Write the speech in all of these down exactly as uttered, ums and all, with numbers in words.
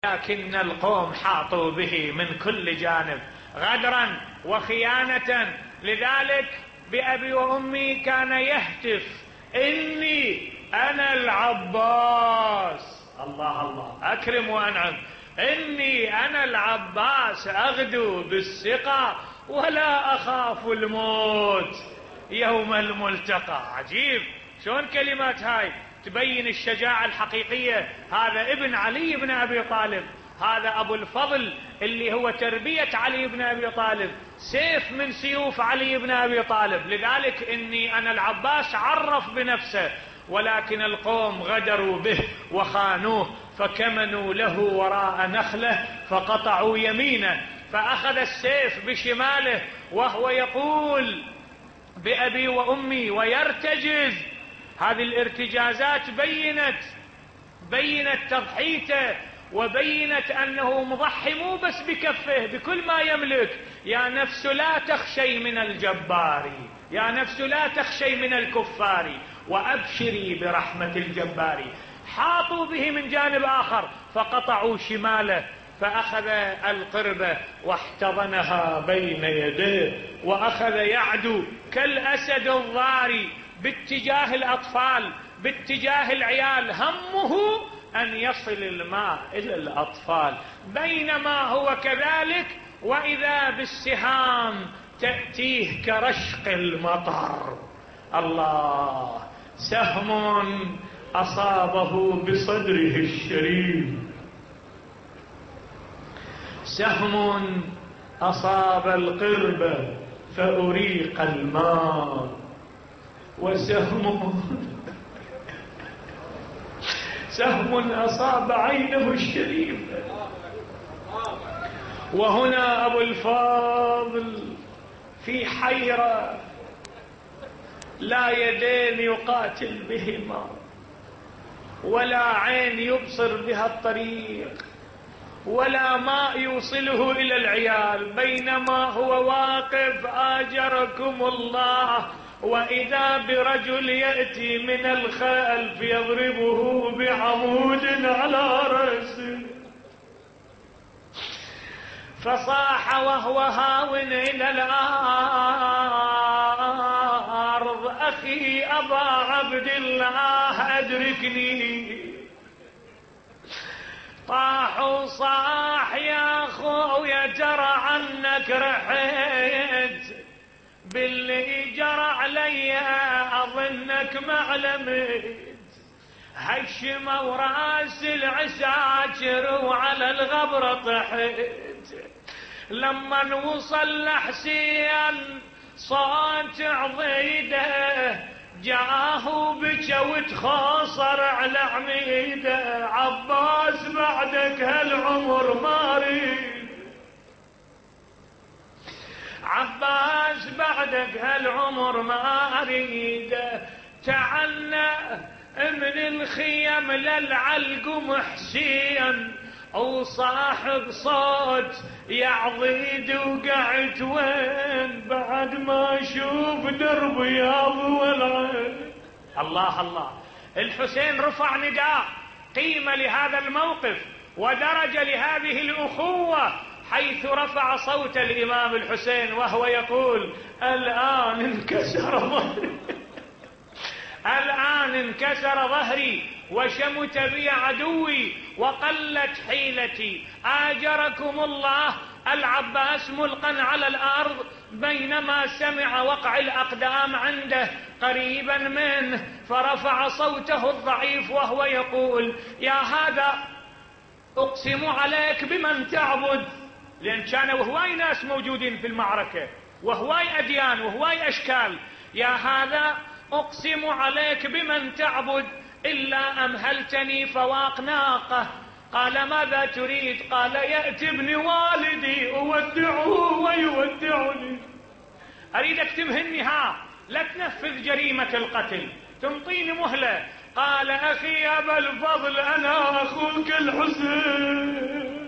لكن القوم حاطوا به من كل جانب غدرا وخيانة. لذلك بأبي وأمي كان يهتف: إني أنا العباس. الله الله، أكرم وأنعم. إني أنا العباس أغدو بالسقى ولا أخاف الموت يوم الملتقى. عجيب شلون كلمات هاي تبين الشجاعة الحقيقية. هذا ابن علي بن أبي طالب، هذا أبو الفضل اللي هو تربية علي بن أبي طالب، سيف من سيوف علي بن أبي طالب. لذلك إني أنا العباس عرف بنفسه، ولكن القوم غدروا به وخانوه، فكمنوا له وراء نخلة فقطعوا يمينه، فأخذ السيف بشماله وهو يقول: بأبي وأمي، ويرتجز. هذه الارتجازات بينت بينت تضحيته، وبينت أنه مضحي مو بس بكفه، بكل ما يملك. يا نفس لا تخشي من الجبار، يا نفس لا تخشي من الكفار، وأبشري برحمة الجبار. حاطوا به من جانب آخر فقطعوا شماله، فأخذ القربة واحتضنها بين يديه، وأخذ يعدو كالأسد الضاري باتجاه الأطفال، باتجاه العيال، همه أن يصل الماء إلى الأطفال. بينما هو كذلك وإذا بالسهام تأتيه كرشق المطر. الله، سهم أصابه بصدره الشريف، سهم أصاب القربة فأريق الماء، وسهم سهم أصاب عينه الشريفة. وهنا أبو الفاضل في حيرة، لا يدين يقاتل بهما، ولا عين يبصر بها الطريق، ولا ماء يوصله إلى العيال. بينما هو واقف آجركم الله، وإذا برجل يأتي من الخلف يضربه بعمود على رأسه، فصاح وهو هاون إلى الأرض: أخي أبا عبد الله أدركني. طاح وصاح: يا خويا ترى عنك رحت، باللي جرى علي أظنك معلمت. هشموا راس العساكر وعلى الغبر طحت. لما وصل لحسين صوت عضيده، جاه بكى وتخاصر على عميده: عباس بعدك هالعمر ما اريد، عباس بعدك هالعمر ما اريد. تعنى من الخيم للعلقم حسين، وصاحب صوت يا عضيد وقعت وين، بعد ما اشوف درب يا ابو العين. الله الله، الحسين رفع نداء قيمة لهذا الموقف ودرجة لهذه الأخوة، حيث رفع صوت الإمام الحسين وهو يقول: الآن انكسر ظهري، الآن انكسر ظهري وشمت بي عدوي وقلت حيلتي. آجركم الله، العباس ملقا على الأرض بينما سمع وقع الأقدام عنده قريبا منه، فرفع صوته الضعيف وهو يقول: يا هذا أقسم عليك بمن تعبد. لأن كانوا هواي ناس موجودين في المعركة، وهواي أديان وهواي أشكال. يا هذا أقسم عليك بمن تعبد، إلا أمهلتني فواق ناقة. قال: ماذا تريد؟ قال: يأتي ابن والدي أودعه ويودعني. أريدك تمهلني، ها لا تنفذ جريمة القتل، تنطيني مهلة. قال: أخي يا أبا الفضل، أنا أخوك الحسين.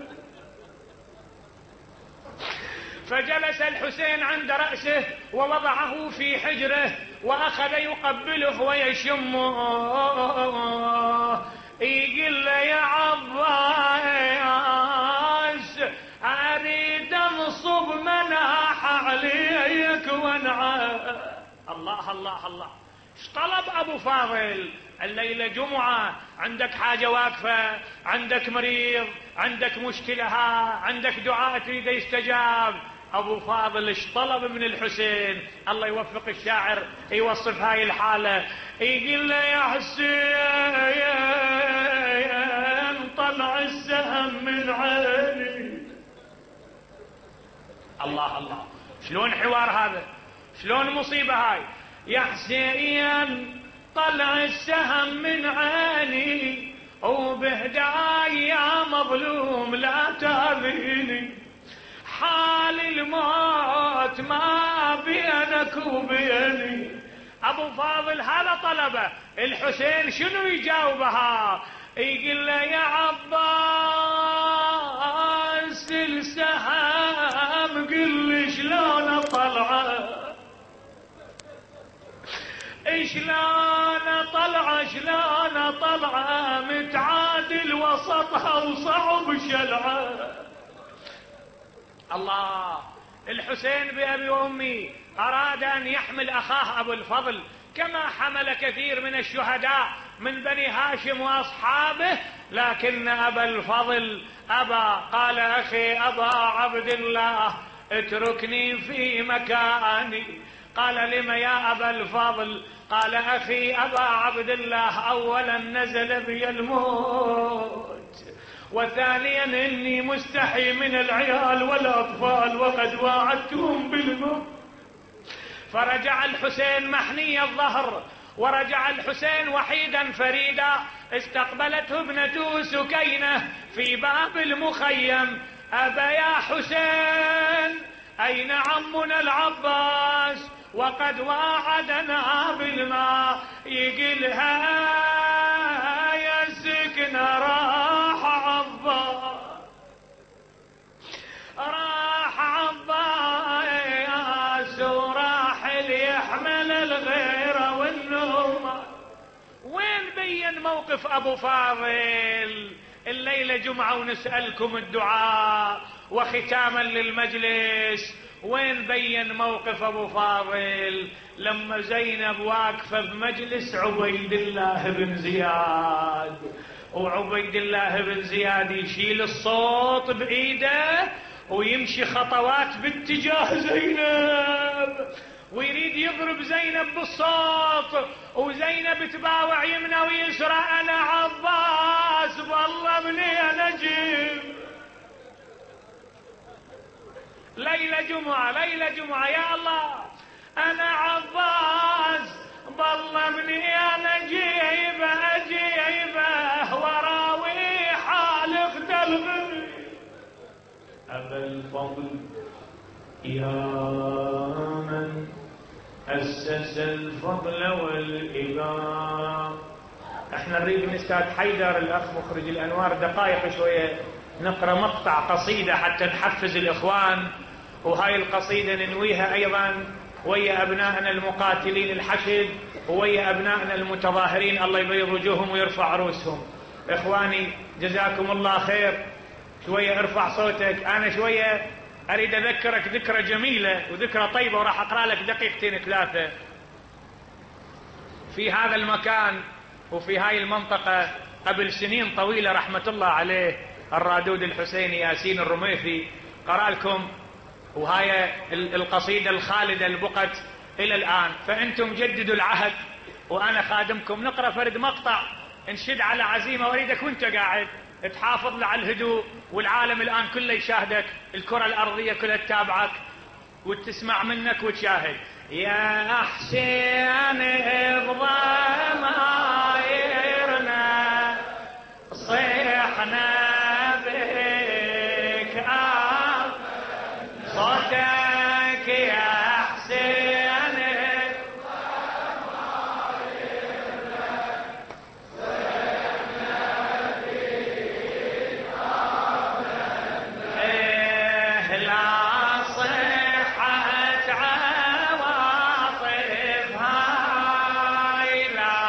فجلس الحسين عند رأسه ووضعه في حجره، وأخذ يقبله ويشمه. يقول له: يا عباس الله الله الله. ايش طلب ابو فاضل؟ الليلة جمعة، عندك حاجة واقفة، عندك مريض، عندك مشكلة، ها عندك دعاء تريد يستجاب. ابو فاضل ايش طلب من الحسين؟ الله يوفق الشاعر يوصف هاي الحالة، يقول له يا حسين طلع السهم من عيني. الله الله، شلون حوار هذا؟ شلون مصيبة هاي؟ يا حسين طلع السهم من عيني وبهداي يا مظلوم لا تاذيني، حال الموت ما بينك وبيني. ابو فاضل هذا طلبه، الحسين شنو يجاوبها؟ يقول له يا عباس السهم قل لي شلون طلعه، شلون طلعه شلون طلعه متعادل وسطها وصعب شلعه. الله، الحسين بأبي وأمي أراد أن يحمل أخاه أبو الفضل كما حمل كثير من الشهداء من بني هاشم وأصحابه، لكن أبا الفضل أبى. قال أخي أبا عبد الله اتركني في مكاني. قال لم يا أبا الفضل؟ قال أخي أبا عبد الله أولا نزل بي الموت، وثانيا إني مستحي من العيال والأطفال وقد واعدتهم بالموت. فرجع الحسين محني الظهر، ورجع الحسين وحيدا فريدا. استقبلته ابنته سكينة في باب المخيم. أبا يا حسين أين عمنا العباس وقد واعدنا بالماء؟ يقلها يا سكنة راح عباس، راح عباس وراح ليحمل الغيرة والنوم. وين بين موقف ابو فاضل؟ الليلة جمعة ونسألكم الدعاء وختاما للمجلس، وين بين موقف ابو فاضل لما زينب واقفة بمجلس عبيد الله بن زياد، وعبيد الله بن زياد يشيل الصوت بايده ويمشي خطوات باتجاه زينب ويريد يضرب زينب بالصوت، وزينب تباوع يمنى ويسرى. انا عباس والله مني نجيب. ليلة جمعة ليلة جمعة يا الله، انا عباس بالله مني انا جيبه اجيبه وراوي حال اختلف. ابا الفضل يا من اسس الفضل والإباء. احنا نريد من استاذ حيدر الاخ مخرج الانوار دقائق شويه نقرا مقطع قصيده حتى نحفز الاخوان، وهاي القصيده ننويها ايضا ويا ابنائنا المقاتلين الحشد ويا ابنائنا المتظاهرين، الله يبيض وجوههم ويرفع رؤوسهم. اخواني جزاكم الله خير، شويه ارفع صوتك. انا شويه اريد اذكرك ذكرى جميله وذكرى طيبه، وراح اقرا لك دقيقتين ثلاثه. في هذا المكان وفي هاي المنطقه قبل سنين طويله رحمه الله عليه الرادود الحسيني ياسين الرميثي قرأ لكم، وهاي القصيدة الخالدة اللي بقت إلى الآن. فأنتم جددوا العهد وأنا خادمكم. نقرأ فرد مقطع انشد على عزيمة، وأريدك وانت قاعد تحافظ على الهدوء، والعالم الآن كله يشاهدك، الكرة الأرضية كلها تتابعك وتسمع منك وتشاهد. يا حسين بضمايرنا صيحنا بك صوتك يا حسين إيه لا صحة عواطف هاي لا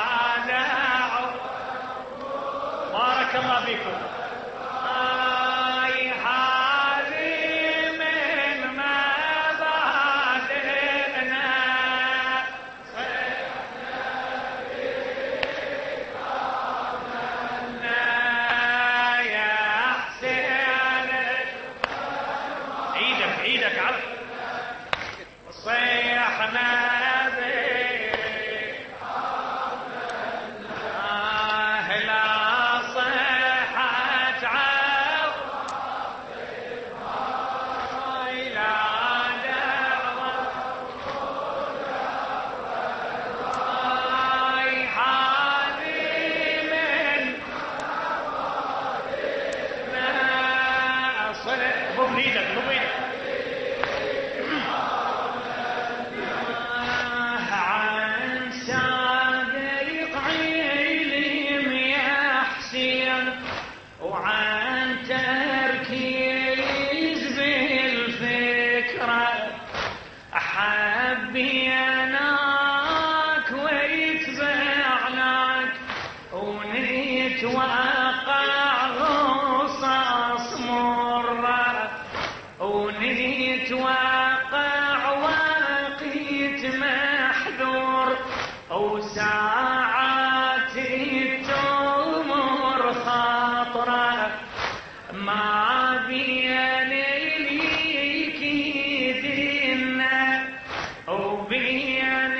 ايدك ضب ايدك. عن صادق علم يا حسين وعن تركيز بالفكرة حبيناك ويتبعناك ونتوقع غصص مرة ونتوقع وقت محذور وساعات التمر خاطرة ما بين ليك دينا وبين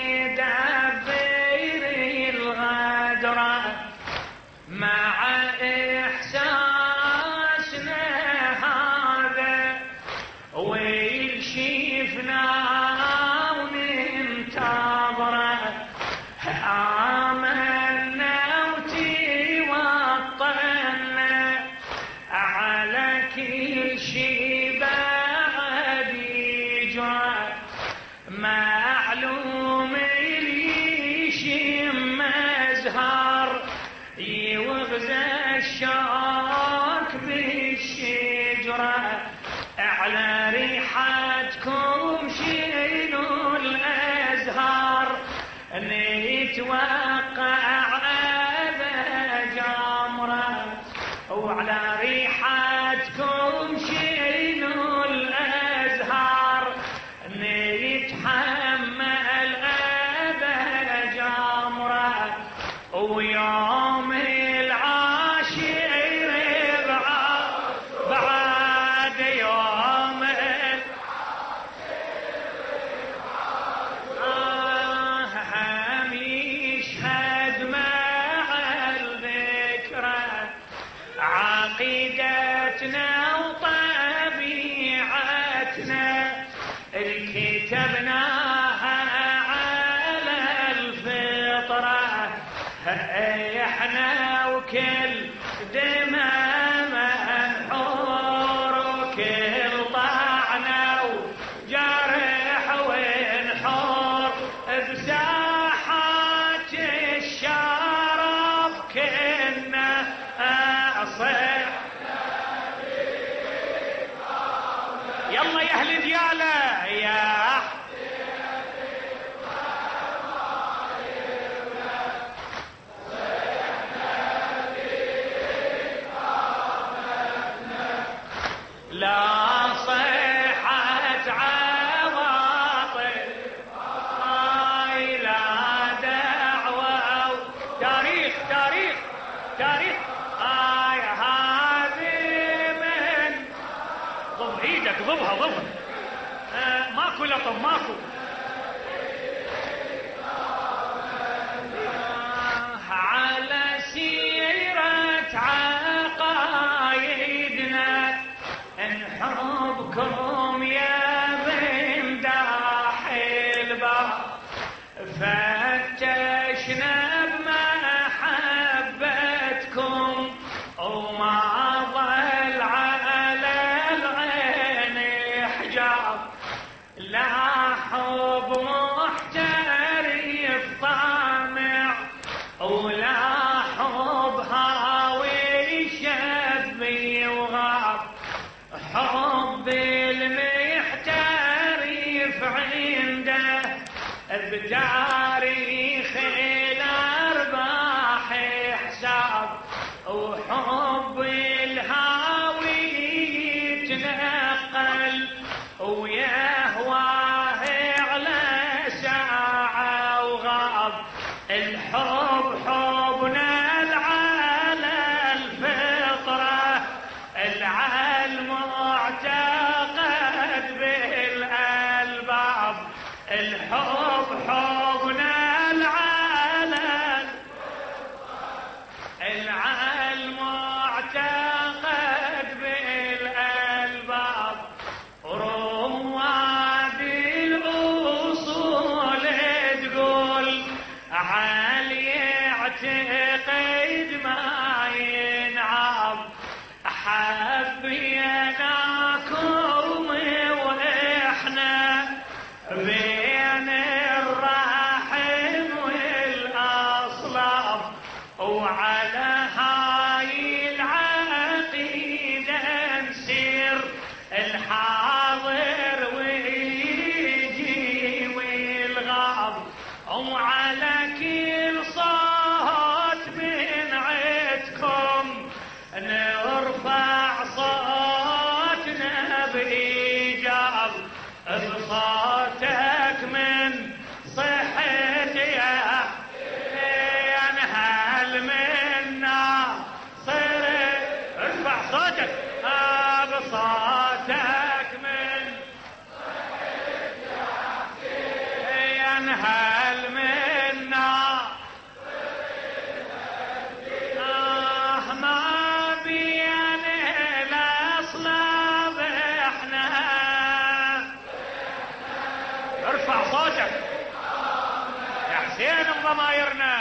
دبر الغدرة مع إحساسنا هذا ويكشفنا وننتظره آمنا وتوطنا على كل شي بعد يجرى معلوم اللي شم أزهار يوغزى الشوك بالشجرة على ريحتكم شيلوا الأزهار نتوقع هذا جمرة وعلى ريحتكم شيلوا الأزهار نتحمل هذا جمرة ويوم العاشر بعد يوم هم يشهد مع الذكرى عقيدتنا وطبيعتنا كتبناها على الفطرة احنا وكل دماء منحور وكل طعنة وجرح ونحور بساحات الشرف كنا أصح. يلا يا اهل ديالة يا لا صيحة عواطف هاي لا دعوة تاريخ تاريخ تاريخ هاي هذه من ضم ايدك ضمها ضمها آه ماكو لطم ماكو آه على سيرة عقايدنا نحبكم يا بمداح البحر فتشنا بمحبتكم وما ظل على العين حجاب لا حب محترف طامع ولا حب هاوي شبي وغاب حب المحترف عنده بتاريخ الأرباح حساب وحب الهاوي يتنقل ويهواه على ساعة وغاب الحب حبنا على الفطرة العلم معتقد بالألباب الحب حبنا العلم العلم معتقد بالألباب رواد الأصول تقول عالي اعتقد ما ينعب حبيناكم الحاضر ويجي والغاب وعلى كل صوت بنعتكم نرفع صوتنا بإيجاب بصوتك من صحة يا ينهل منا صر ارفع صوتك آه بصوتك من صحة يا ينهل منا آه ما بين الأصلاب احنا ارفع صوتك يا حسين بضمايرنا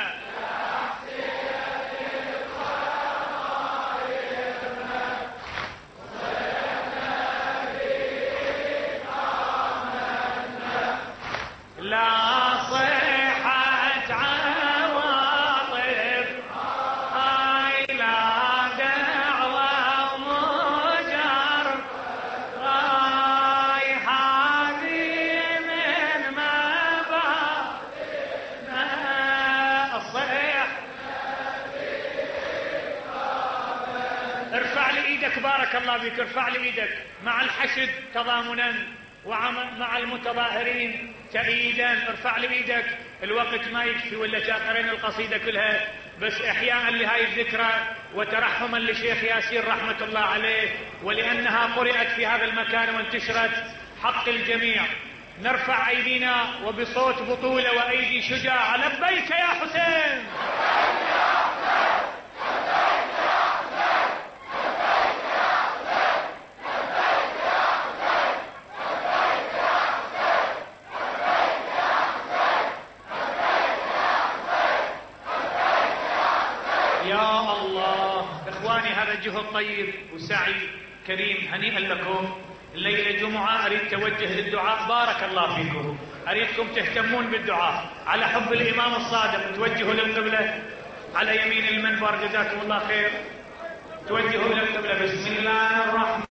لا صيحة عواطف هاي لا دعوة ومجر هاي هذه من مبادئنا الصيح ارفع لي ايدك بارك الله بك ارفع لي ايدك مع الحشد تضامنا ومع المتظاهرين تأييدا ارفع لي ايدك الوقت ما يكفي ولا شاطرين القصيدة كلها بس احياء لهاي الذكرى وترحما لشيخ ياسين رحمة الله عليه ولأنها قرأت في هذا المكان وانتشرت حق الجميع نرفع ايدينا وبصوت بطولة وايدي شجاعة لبيك يا حسين يا الله اخواني هذا جهد طيب وسعي كريم هنيئا لكم الليلة جمعة اريد توجه للدعاء بارك الله فيكم اريدكم تهتمون بالدعاء على حب الامام الصادق توجهوا للقبلة على يمين المنبر جزاكم الله خير توجهوا للقبلة بسم الله الرحمن